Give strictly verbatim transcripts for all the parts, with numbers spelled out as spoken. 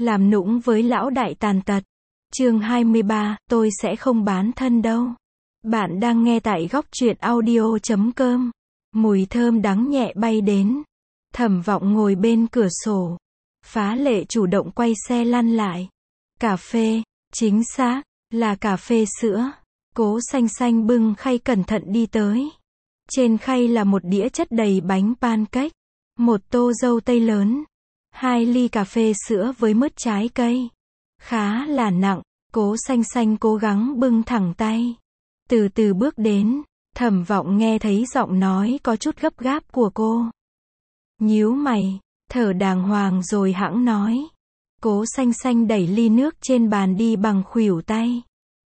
Làm nũng với lão đại tàn tật. Chương hai mươi ba, tôi sẽ không bán thân đâu. Bạn đang nghe tại góc truyện audio chấm com. Mùi thơm đắng nhẹ bay đến. Thẩm Vọng ngồi bên cửa sổ. Phá Lệ chủ động quay xe lăn lại. Cà phê, chính xác, là cà phê sữa. Cố Xanh Xanh bưng khay cẩn thận đi tới. Trên khay là một đĩa chất đầy bánh pancake, một tô dâu tây lớn, hai ly cà phê sữa với mứt trái cây. Khá là nặng, Cố Xanh Xanh cố gắng bưng thẳng tay. Từ từ bước đến, Thẩm Vọng nghe thấy giọng nói có chút gấp gáp của cô. Nhíu mày, thở đàng hoàng rồi hãng nói. Cố Xanh Xanh đẩy ly nước trên bàn đi bằng khuỷu tay.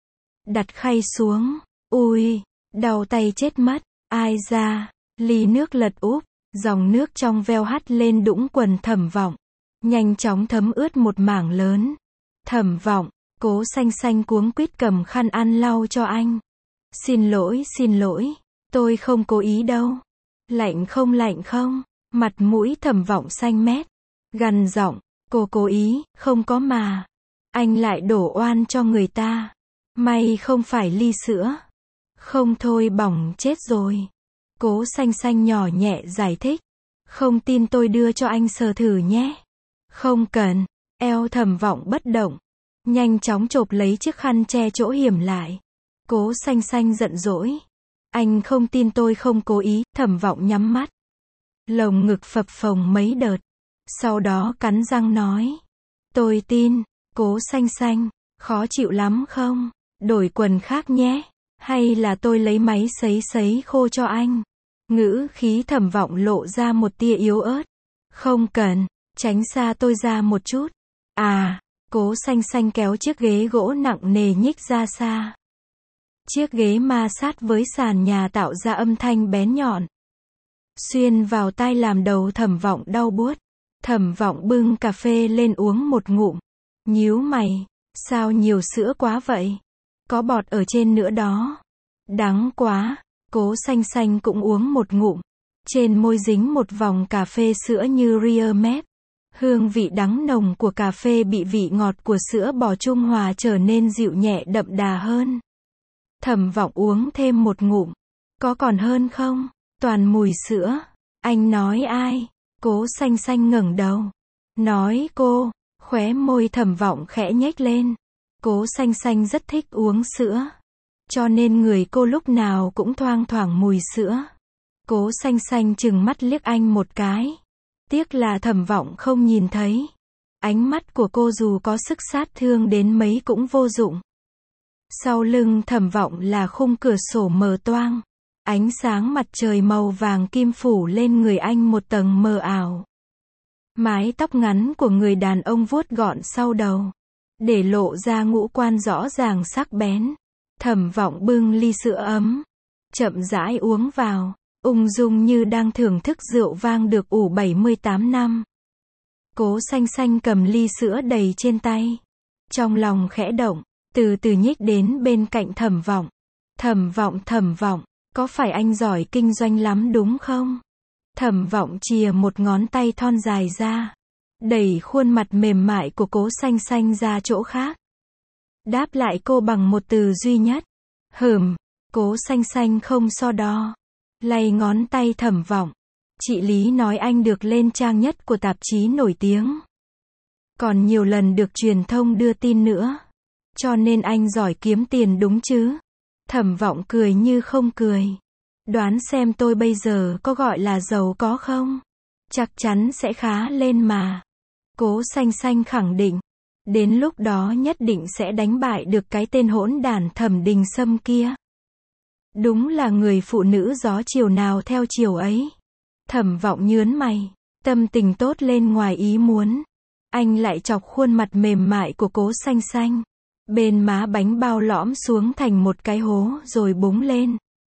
Đặt khay xuống, ui, đau tay chết mất, ai ra, ly nước lật úp, dòng nước trong veo hắt lên đũng quần Thẩm Vọng. Nhanh chóng thấm ướt một mảng lớn. Thẩm Vọng, Cố Xanh Xanh cuống quýt cầm khăn ăn lau cho anh. Xin lỗi, xin lỗi, tôi không cố ý đâu. Lạnh không lạnh không? Mặt mũi Thẩm Vọng xanh mét. Gằn giọng, cô cố ý, không có mà. Anh lại đổ oan cho người ta. May không phải ly sữa. Không thôi bỏng chết rồi. Cố Xanh Xanh nhỏ nhẹ giải thích. Không tin tôi đưa cho anh sờ thử nhé. Không cần. Eo Thẩm Vọng bất động. Nhanh chóng chộp lấy chiếc khăn che chỗ hiểm lại. Cố Xanh Xanh giận dỗi. Anh không tin tôi không cố ý. Thẩm Vọng nhắm mắt. Lồng ngực phập phồng mấy đợt. Sau đó cắn răng nói. Tôi tin. Cố Xanh Xanh, khó chịu lắm không? Đổi quần khác nhé. Hay là tôi lấy máy sấy sấy khô cho anh? Ngữ khí Thẩm Vọng lộ ra một tia yếu ớt. Không cần, tránh xa tôi ra một chút. À, Cố Xanh Xanh kéo chiếc ghế gỗ nặng nề nhích ra xa. Chiếc ghế ma sát với sàn nhà tạo ra âm thanh bén nhọn. Xuyên vào tai làm đầu Thẩm Vọng đau buốt. Thẩm Vọng bưng cà phê lên uống một ngụm. Nhíu mày, sao nhiều sữa quá vậy? Có bọt ở trên nữa đó. Đắng quá. Cố Xanh Xanh cũng uống một ngụm. Trên môi dính một vòng cà phê sữa như Real Made. Hương vị đắng nồng của cà phê bị vị ngọt của sữa bò trung hòa trở nên dịu nhẹ đậm đà hơn. Thẩm Vọng uống thêm một ngụm. Có còn hơn không? Toàn mùi sữa. Anh nói ai? Cố Xanh Xanh ngẩng đầu. Nói cô. Khóe môi Thẩm Vọng khẽ nhếch lên. Cố Xanh Xanh rất thích uống sữa. Cho nên người cô lúc nào cũng thoang thoảng mùi sữa. Cố Xanh Xanh chừng mắt liếc anh một cái. Tiếc là Thẩm Vọng không nhìn thấy. Ánh mắt của cô dù có sức sát thương đến mấy cũng vô dụng. Sau lưng Thẩm Vọng là khung cửa sổ mờ toang. Ánh sáng mặt trời màu vàng kim phủ lên người anh một tầng mờ ảo. Mái tóc ngắn của người đàn ông vuốt gọn sau đầu, để lộ ra ngũ quan rõ ràng sắc bén. Thẩm Vọng bưng ly sữa ấm, chậm rãi uống vào, ung dung như đang thưởng thức rượu vang được ủ bảy mươi tám năm. Cố Xanh Xanh cầm ly sữa đầy trên tay, trong lòng khẽ động, từ từ nhích đến bên cạnh Thẩm Vọng. Thẩm Vọng, Thẩm Vọng, có phải anh giỏi kinh doanh lắm đúng không? Thẩm Vọng chìa một ngón tay thon dài ra, đẩy khuôn mặt mềm mại của Cố Xanh Xanh ra chỗ khác. Đáp lại cô bằng một từ duy nhất. Hừm. Cố Xanh Xanh không so đo, lay ngón tay Thẩm Vọng. Chị Lý nói anh được lên trang nhất của tạp chí nổi tiếng. Còn nhiều lần được truyền thông đưa tin nữa. Cho nên anh giỏi kiếm tiền đúng chứ? Thẩm Vọng cười như không cười. Đoán xem tôi bây giờ có gọi là giàu có không? Chắc chắn sẽ khá lên mà. Cố Xanh Xanh khẳng định. Đến lúc đó nhất định sẽ đánh bại được cái tên hỗn đản Thẩm Đình Sâm kia. Đúng là người phụ nữ gió chiều nào theo chiều ấy. Thẩm Vọng nhớn mày, tâm tình tốt lên ngoài ý muốn. Anh lại chọc khuôn mặt mềm mại của Cố Xanh Xanh. Bên má bánh bao lõm xuống thành một cái hố rồi búng lên.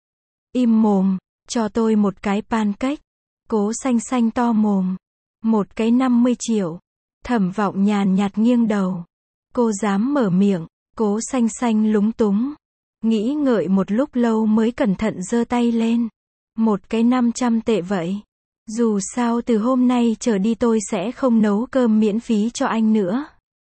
Im mồm, cho tôi một cái pancake. Cố Xanh Xanh to mồm. Một cái năm mươi triệu. Thẩm Vọng nhàn nhạt nghiêng đầu. Cô dám mở miệng. Cố Xanh Xanh lúng túng. Nghĩ ngợi một lúc lâu mới cẩn thận giơ tay lên. Một cái năm trăm tệ vậy. Dù sao từ hôm nay trở đi tôi sẽ không nấu cơm miễn phí cho anh nữa.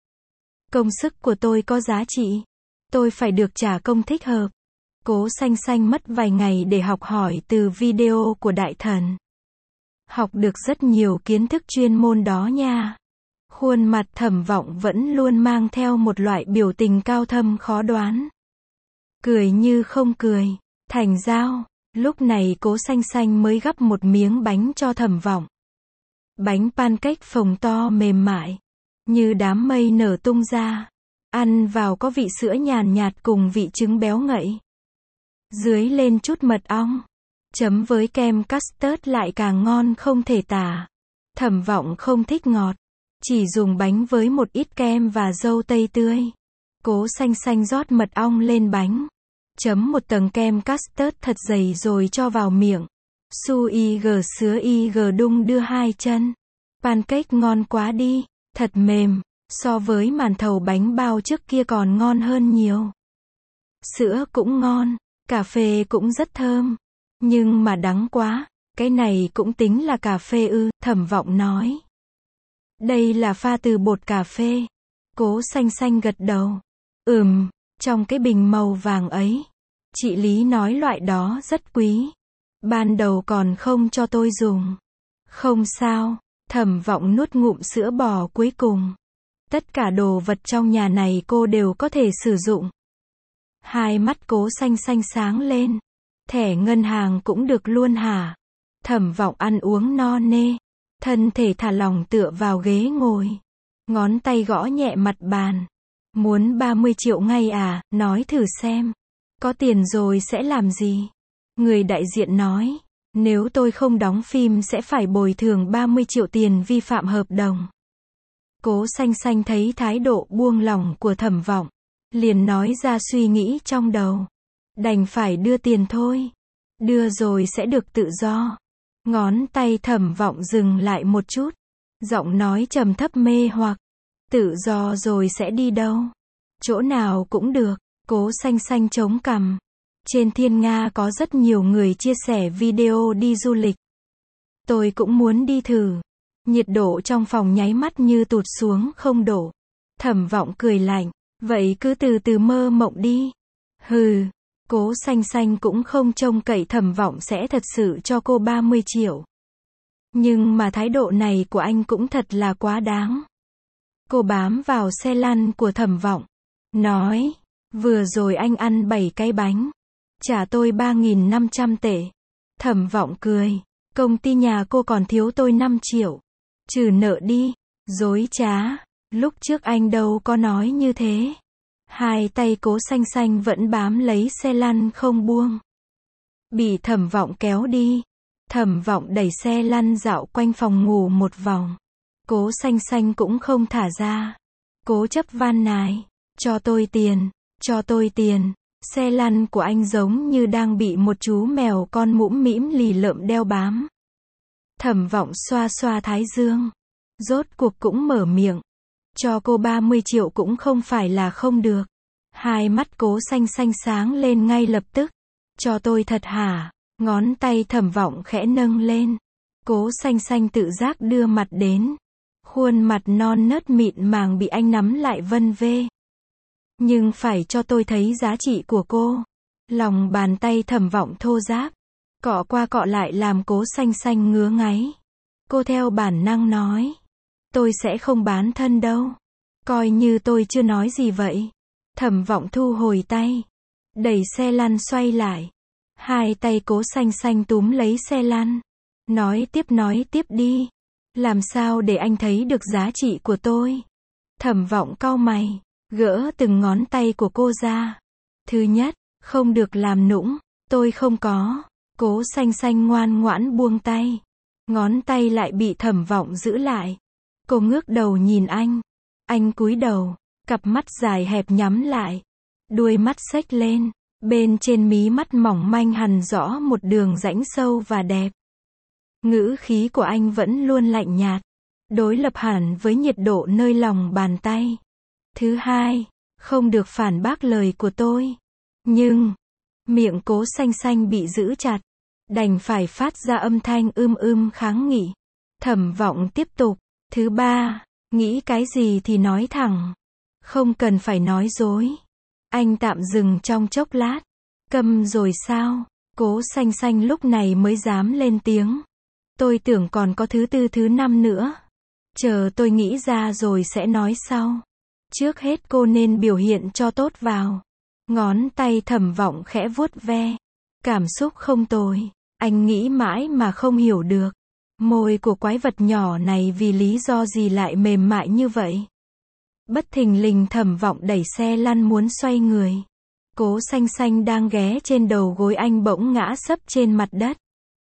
Công sức của tôi có giá trị. Tôi phải được trả công thích hợp. Cố Xanh Xanh mất vài ngày để học hỏi từ video của đại thần. Học được rất nhiều kiến thức chuyên môn đó nha. Khuôn mặt Thẩm Vọng vẫn luôn mang theo một loại biểu tình cao thâm khó đoán. Cười như không cười. Thành giao. Lúc này Cố Xanh Xanh mới gắp một miếng bánh cho Thẩm Vọng. Bánh pancake phồng to mềm mại. Như đám mây nở tung ra. Ăn vào có vị sữa nhàn nhạt cùng vị trứng béo ngậy. Dưới lên chút mật ong. Chấm với kem custard lại càng ngon không thể tả. Thẩm Vọng không thích ngọt. Chỉ dùng bánh với một ít kem và dâu tây tươi. Cố Xanh Xanh rót mật ong lên bánh. Chấm một tầng kem custard thật dày rồi cho vào miệng. Su y gờ sứa y gờ đung đưa hai chân. Pancake ngon quá đi. Thật mềm. So với màn thầu bánh bao trước kia còn ngon hơn nhiều. Sữa cũng ngon. Cà phê cũng rất thơm. Nhưng mà đắng quá. Cái này cũng tính là cà phê ư, Thẩm Vọng nói. Đây là pha từ bột cà phê. Cố Xanh Xanh gật đầu. Ừm, trong cái bình màu vàng ấy. Chị Lý nói loại đó rất quý. Ban đầu còn không cho tôi dùng. Không sao. Thẩm Vọng nuốt ngụm sữa bò cuối cùng. Tất cả đồ vật trong nhà này cô đều có thể sử dụng. Hai mắt Cố Xanh Xanh sáng lên. Thẻ ngân hàng cũng được luôn hả? Thẩm Vọng ăn uống no nê. Thân thể thả lỏng tựa vào ghế ngồi. Ngón tay gõ nhẹ mặt bàn. Muốn ba mươi triệu ngay à, nói thử xem. Có tiền rồi sẽ làm gì? Người đại diện nói. Nếu tôi không đóng phim sẽ phải bồi thường ba mươi triệu tiền vi phạm hợp đồng. Cố Xanh Xanh thấy thái độ buông lỏng của Thẩm Vọng. Liền nói ra suy nghĩ trong đầu. Đành phải đưa tiền thôi. Đưa rồi sẽ được tự do. Ngón tay Thẩm Vọng dừng lại một chút. Giọng nói trầm thấp mê hoặc. Tự do rồi sẽ đi đâu? Chỗ nào cũng được. Cố Xanh Xanh chống cằm. Trên Thiên Nga có rất nhiều người chia sẻ video đi du lịch. Tôi cũng muốn đi thử. Nhiệt độ trong phòng nháy mắt như tụt xuống không độ. Thẩm Vọng cười lạnh. Vậy cứ từ từ mơ mộng đi. Hừ. Cố Xanh Xanh cũng không trông cậy Thẩm Vọng sẽ thật sự cho cô ba mươi triệu. Nhưng mà thái độ này của anh cũng thật là quá đáng. Cô bám vào xe lăn của Thẩm Vọng. Nói. Vừa rồi anh ăn bảy cái bánh. Trả tôi ba nghìn năm trăm tệ. Thẩm Vọng cười. Công ty nhà cô còn thiếu tôi năm triệu. Trừ nợ đi. Dối trá. Lúc trước anh đâu có nói như thế. Hai tay Cố Xanh Xanh vẫn bám lấy xe lăn không buông. Bị Thẩm Vọng kéo đi. Thẩm Vọng đẩy xe lăn dạo quanh phòng ngủ một vòng. Cố Xanh Xanh cũng không thả ra. Cố chấp van nài. Cho tôi tiền. Cho tôi tiền. Xe lăn của anh giống như đang bị một chú mèo con mũm mĩm lì lợm đeo bám. Thẩm Vọng xoa xoa thái dương. Rốt cuộc cũng mở miệng. Cho cô ba mươi triệu cũng không phải là không được. Hai mắt Cố Xanh Xanh sáng lên ngay lập tức. Cho tôi thật hả? Ngón tay Thẩm Vọng khẽ nâng lên. Cố Xanh Xanh tự giác đưa mặt đến. Khuôn mặt non nớt mịn màng bị anh nắm lại vân vê. Nhưng phải cho tôi thấy giá trị của cô. Lòng bàn tay Thẩm Vọng thô ráp. Cọ qua cọ lại làm Cố Xanh Xanh ngứa ngáy. Cô theo bản năng nói. Tôi sẽ không bán thân đâu. Coi như tôi chưa nói gì vậy. Thẩm Vọng thu hồi tay. Đẩy xe lăn xoay lại. Hai tay Cố Xanh Xanh túm lấy xe lăn. Nói tiếp nói tiếp đi. Làm sao để anh thấy được giá trị của tôi? Thẩm Vọng cau mày. Gỡ từng ngón tay của cô ra. Thứ nhất, không được làm nũng. Tôi không có. Cố Xanh Xanh ngoan ngoãn buông tay. Ngón tay lại bị Thẩm Vọng giữ lại. Cô ngước đầu nhìn anh. Anh cúi đầu. Cặp mắt dài hẹp nhắm lại. Đuôi mắt xếch lên. Bên trên mí mắt mỏng manh hằn rõ một đường rãnh sâu và đẹp. Ngữ khí của anh vẫn luôn lạnh nhạt. Đối lập hẳn với nhiệt độ nơi lòng bàn tay. Thứ hai, không được phản bác lời của tôi. Nhưng, miệng Cố Xanh Xanh bị giữ chặt. Đành phải phát ra âm thanh ưm ưm kháng nghị. Thẩm Vọng tiếp tục. Thứ ba, nghĩ cái gì thì nói thẳng. Không cần phải nói dối. Anh tạm dừng trong chốc lát. Câm rồi sao? Cố Xanh Xanh lúc này mới dám lên tiếng. Tôi tưởng còn có thứ tư thứ năm nữa. Chờ tôi nghĩ ra rồi sẽ nói sau. Trước hết cô nên biểu hiện cho tốt vào. Ngón tay Thẩm Vọng khẽ vuốt ve. Cảm xúc không tồi. Anh nghĩ mãi mà không hiểu được. Môi của quái vật nhỏ này vì lý do gì lại mềm mại như vậy? Bất thình lình Thẩm Vọng đẩy xe lăn muốn xoay người. Cố Xanh Xanh đang ghé trên đầu gối anh bỗng ngã sấp trên mặt đất.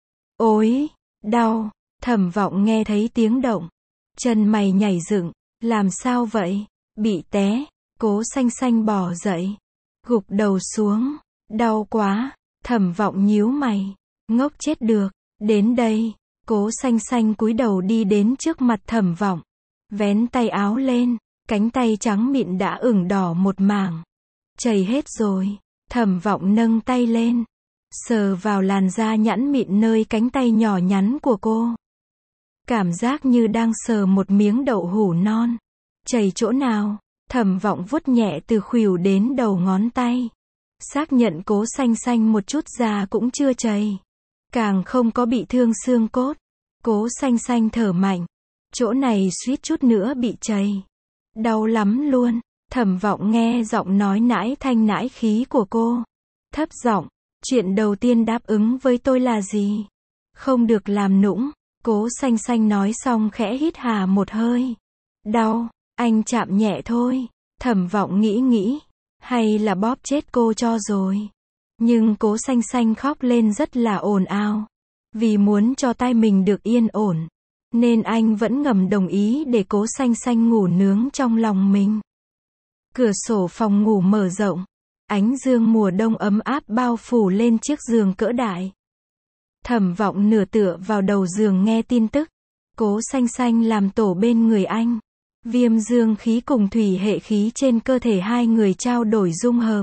Ôi, đau. Thẩm Vọng nghe thấy tiếng động. Chân mày nhảy dựng. Làm sao vậy? Bị té. Cố Xanh Xanh bò dậy. Gục đầu xuống. Đau quá. Thẩm Vọng nhíu mày. Ngốc chết được. Đến đây. Cố Xanh Xanh cúi đầu đi đến trước mặt Thẩm Vọng. Vén tay áo lên. Cánh tay trắng mịn đã ửng đỏ một mảng. Chảy hết rồi. Thẩm Vọng nâng tay lên. Sờ vào làn da nhẵn mịn nơi cánh tay nhỏ nhắn của cô. Cảm giác như đang sờ một miếng đậu hũ non. Chảy chỗ nào? Thẩm Vọng vuốt nhẹ từ khuỷu đến đầu ngón tay. Xác nhận Cố Xanh Xanh một chút da cũng chưa chảy. Càng không có bị thương xương cốt. Cố Xanh Xanh thở mạnh. Chỗ này suýt chút nữa bị chảy. Đau lắm luôn. Thẩm Vọng nghe giọng nói nãi thanh nãi khí của cô. Thấp giọng. Chuyện đầu tiên đáp ứng với tôi là gì? Không được làm nũng. Cố Xanh Xanh nói xong khẽ hít hà một hơi. Đau. Anh chạm nhẹ thôi. Thẩm Vọng nghĩ nghĩ. Hay là bóp chết cô cho rồi. Nhưng Cố Xanh Xanh khóc lên rất là ồn ào. Vì muốn cho tai mình được yên ổn. Nên anh vẫn ngầm đồng ý để Cố Xanh Xanh ngủ nướng trong lòng mình. Cửa sổ phòng ngủ mở rộng. Ánh dương mùa đông ấm áp bao phủ lên chiếc giường cỡ đại. Thẩm Vọng nửa tựa vào đầu giường nghe tin tức. Cố Xanh Xanh làm tổ bên người anh. Viêm dương khí cùng thủy hệ khí trên cơ thể hai người trao đổi dung hợp.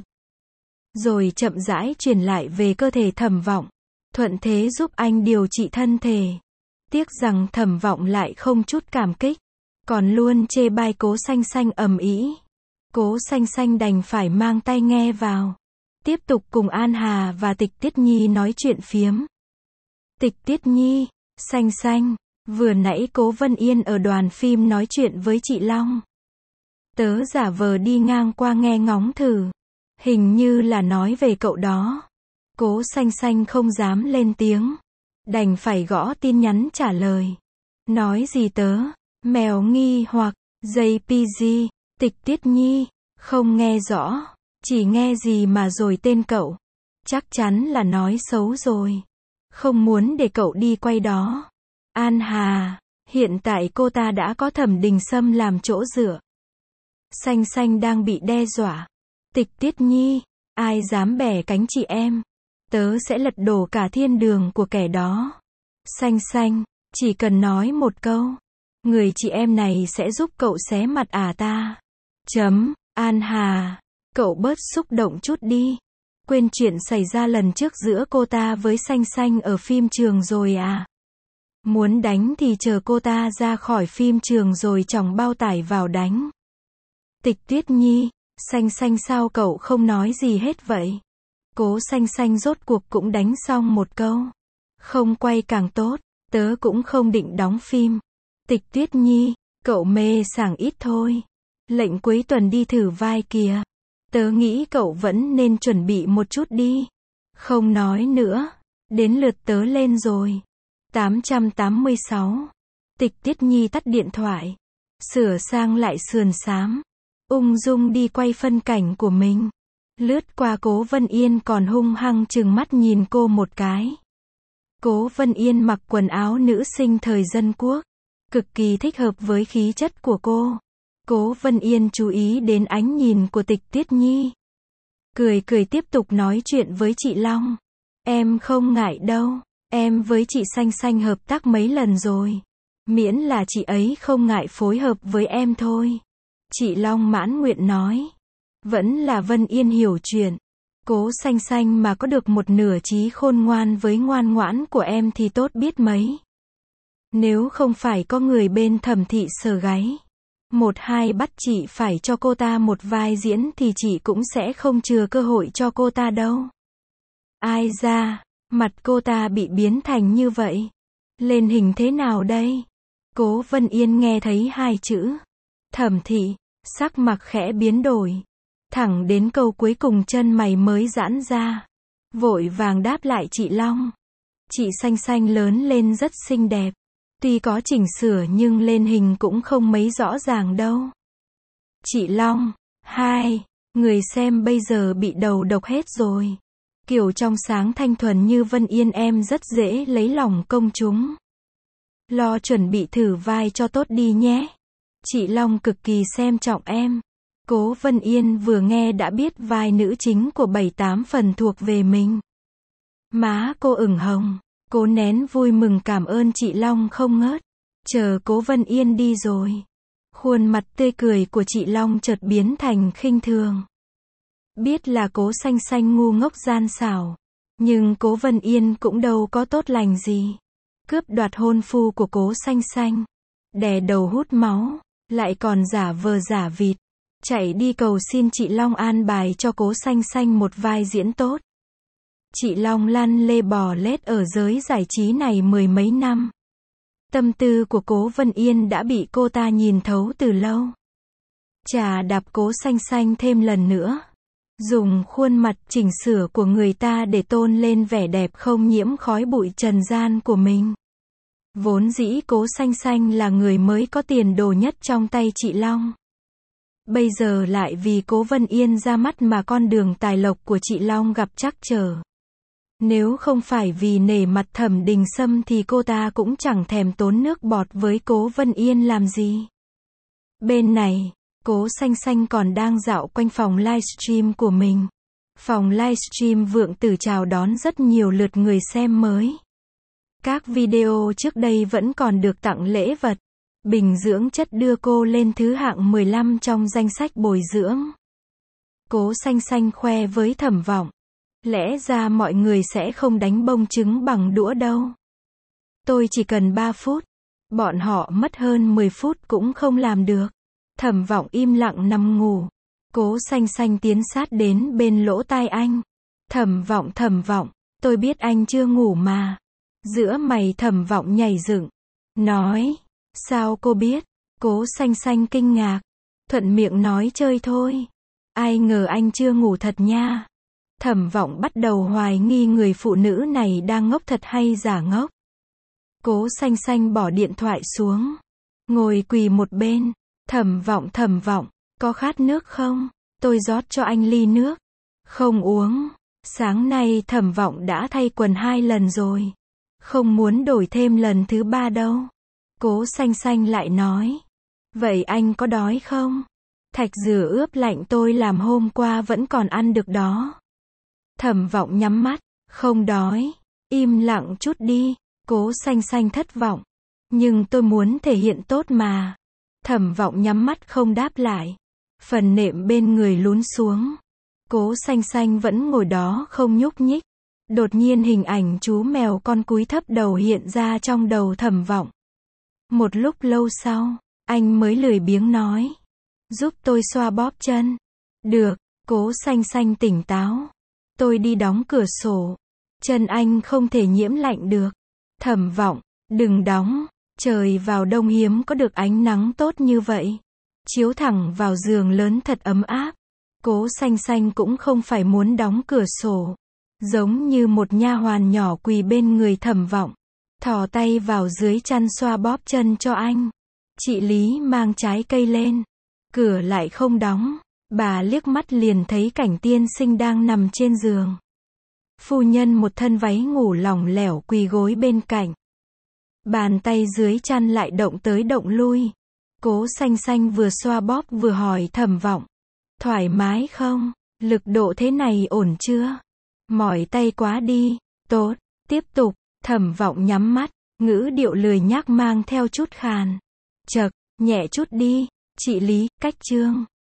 Rồi chậm rãi truyền lại về cơ thể Thẩm Vọng. Thuận thế giúp anh điều trị thân thể. Tiếc rằng Thẩm Vọng lại không chút cảm kích. Còn luôn chê bai Cố Xanh Xanh ầm ĩ. Cố Xanh Xanh đành phải mang tai nghe vào. Tiếp tục cùng An Hà và Tịch Tiết Nhi nói chuyện phiếm. Tịch Tiết Nhi, Xanh Xanh, vừa nãy Cố Vân Yên ở đoàn phim nói chuyện với chị Long. Tớ giả vờ đi ngang qua nghe ngóng thử. Hình như là nói về cậu đó. Cố Xanh Xanh không dám lên tiếng. Đành phải gõ tin nhắn trả lời. Nói gì tớ? Mèo nghi hoặc, gi pê giê, Tịch Tiết Nhi, không nghe rõ. Chỉ nghe gì mà rồi tên cậu. Chắc chắn là nói xấu rồi. Không muốn để cậu đi quay đó. An Hà, hiện tại cô ta đã có Thẩm Đình Sâm làm chỗ dựa. Xanh Xanh đang bị đe dọa. Tịch Tiết Nhi, ai dám bẻ cánh chị em? Tớ sẽ lật đổ cả thiên đường của kẻ đó. Xanh Xanh, chỉ cần nói một câu. Người chị em này sẽ giúp cậu xé mặt à ta. Chấm, An Hà, cậu bớt xúc động chút đi. Quên chuyện xảy ra lần trước giữa cô ta với Xanh Xanh ở phim trường rồi à? Muốn đánh thì chờ cô ta ra khỏi phim trường rồi chòng bao tải vào đánh. Tịch Tiết Nhi, Xanh Xanh sao cậu không nói gì hết vậy? Cố Xanh Xanh rốt cuộc cũng đánh xong một câu. Không quay càng tốt, tớ cũng không định đóng phim. Tịch Tiết Nhi, cậu mê sảng ít thôi. Lệnh cuối tuần đi thử vai kìa. Tớ nghĩ cậu vẫn nên chuẩn bị một chút đi. Không nói nữa. Đến lượt tớ lên rồi. tám trăm tám mươi sáu. Tịch Tiết Nhi tắt điện thoại. Sửa sang lại sườn xám. Ung dung đi quay phân cảnh của mình. Lướt qua Cố Vân Yên còn hung hăng trừng mắt nhìn cô một cái. Cố Vân Yên mặc quần áo nữ sinh thời dân quốc. Cực kỳ thích hợp với khí chất của cô. Cố Vân Yên chú ý đến ánh nhìn của Tịch Tiết Nhi. Cười cười tiếp tục nói chuyện với chị Long. Em không ngại đâu. Em với chị Xanh Xanh hợp tác mấy lần rồi. Miễn là chị ấy không ngại phối hợp với em thôi. Chị Long mãn nguyện nói. Vẫn là Vân Yên hiểu chuyện. Cố Xanh Xanh mà có được một nửa trí khôn ngoan với ngoan ngoãn của em thì tốt biết mấy. Nếu không phải có người bên Thẩm thị sờ gáy. Một hai bắt chị phải cho cô ta một vai diễn thì chị cũng sẽ không chừa cơ hội cho cô ta đâu. Ai da, mặt cô ta bị biến thành như vậy. Lên hình thế nào đây? Cố Vân Yên nghe thấy hai chữ Thẩm thị, sắc mặt khẽ biến đổi. Thẳng đến câu cuối cùng chân mày mới giãn ra. Vội vàng đáp lại chị Long. Chị xanh xanh lớn lên rất xinh đẹp. Tuy có chỉnh sửa nhưng lên hình cũng không mấy rõ ràng đâu. Chị Long, hai, người xem bây giờ bị đầu độc hết rồi. Kiểu trong sáng thanh thuần như Vân Yên em rất dễ lấy lòng công chúng. Lo chuẩn bị thử vai cho tốt đi nhé. Chị Long cực kỳ xem trọng em. Cố Vân Yên vừa nghe đã biết vai nữ chính của bảy tám phần thuộc về mình. Má cô ửng hồng. Cố nén vui mừng cảm ơn chị Long không ngớt. Chờ Cố Vân Yên đi rồi. Khuôn mặt tươi cười của chị Long chợt biến thành khinh thường. Biết là Cố xanh xanh ngu ngốc gian xảo. Nhưng Cố Vân Yên cũng đâu có tốt lành gì. Cướp đoạt hôn phu của Cố xanh xanh. Đè đầu hút máu. Lại còn giả vờ giả vịt. Chạy đi cầu xin chị Long an bài cho Cố xanh xanh một vai diễn tốt. Chị Long lăn lê bò lết ở giới giải trí này mười mấy năm. Tâm tư của Cố Vân Yên đã bị cô ta nhìn thấu từ lâu. Chà đạp Cố xanh xanh thêm lần nữa. Dùng khuôn mặt chỉnh sửa của người ta để tôn lên vẻ đẹp không nhiễm khói bụi trần gian của mình. Vốn dĩ Cố xanh xanh là người mới có tiền đồ nhất trong tay chị Long. Bây giờ lại vì Cố Vân Yên ra mắt mà con đường tài lộc của chị Long gặp trắc trở. Nếu không phải vì nể mặt Thẩm Đình Sâm thì cô ta cũng chẳng thèm tốn nước bọt với Cố Vân Yên làm gì. Bên này, Cố xanh xanh còn đang dạo quanh phòng livestream của mình. Phòng livestream Vượng Tử chào đón rất nhiều lượt người xem mới. Các video trước đây vẫn còn được tặng lễ vật. Bình dưỡng chất đưa cô lên thứ hạng mười lăm trong danh sách bồi dưỡng. Cố xanh xanh khoe với Thẩm Vọng. Lẽ ra mọi người sẽ không đánh bông trứng bằng đũa đâu. Tôi chỉ cần ba phút. Bọn họ mất hơn mười phút cũng không làm được. Thẩm Vọng im lặng nằm ngủ. Cố xanh xanh tiến sát đến bên lỗ tai anh. Thẩm Vọng Thẩm Vọng, tôi biết anh chưa ngủ mà. Giữa mày Thẩm Vọng nhảy dựng. Nói, sao cô biết? Cố xanh xanh kinh ngạc. Thuận miệng nói chơi thôi. Ai ngờ anh chưa ngủ thật nha. Thẩm Vọng bắt đầu hoài nghi người phụ nữ này đang ngốc thật hay giả ngốc. Cố xanh xanh bỏ điện thoại xuống. Ngồi quỳ một bên. Thẩm Vọng Thẩm Vọng, có khát nước không? Tôi rót cho anh ly nước. Không uống. Sáng nay Thẩm Vọng đã thay quần hai lần rồi. Không muốn đổi thêm lần thứ ba đâu. Cố xanh xanh lại nói. Vậy anh có đói không? Thạch dừa ướp lạnh tôi làm hôm qua vẫn còn ăn được đó. Thẩm Vọng nhắm mắt. Không đói. Im lặng chút đi. Cố xanh xanh thất vọng. Nhưng tôi muốn thể hiện tốt mà. Thẩm Vọng nhắm mắt không đáp lại. Phần nệm bên người lún xuống. Cố xanh xanh vẫn ngồi đó không nhúc nhích. Đột nhiên hình ảnh chú mèo con cúi thấp đầu hiện ra trong đầu Thẩm Vọng. Một lúc lâu sau, anh mới lười biếng nói. Giúp tôi xoa bóp chân. Được, Cố xanh xanh tỉnh táo. Tôi đi đóng cửa sổ. Chân anh không thể nhiễm lạnh được. Thẩm Vọng, đừng đóng. Trời vào đông hiếm có được ánh nắng tốt như vậy. Chiếu thẳng vào giường lớn thật ấm áp. Cố xanh xanh cũng không phải muốn đóng cửa sổ. Giống như một nha hoàn nhỏ quỳ bên người Thẩm Vọng. Thò tay vào dưới chăn xoa bóp chân cho anh. Chị Lý mang trái cây lên. Cửa lại không đóng. Bà liếc mắt liền thấy cảnh tiên sinh đang nằm trên giường. Phu nhân một thân váy ngủ lỏng lẻo quỳ gối bên cạnh. Bàn tay dưới chăn lại động tới động lui. Cố xanh xanh vừa xoa bóp vừa hỏi Thẩm Vọng. Thoải mái không? Lực độ thế này ổn chưa? Mỏi tay quá đi. Tốt. Tiếp tục. Thẩm Vọng nhắm mắt. Ngữ điệu lười nhác mang theo chút khàn. Chậc, nhẹ chút đi. Chị Lý, cách chương.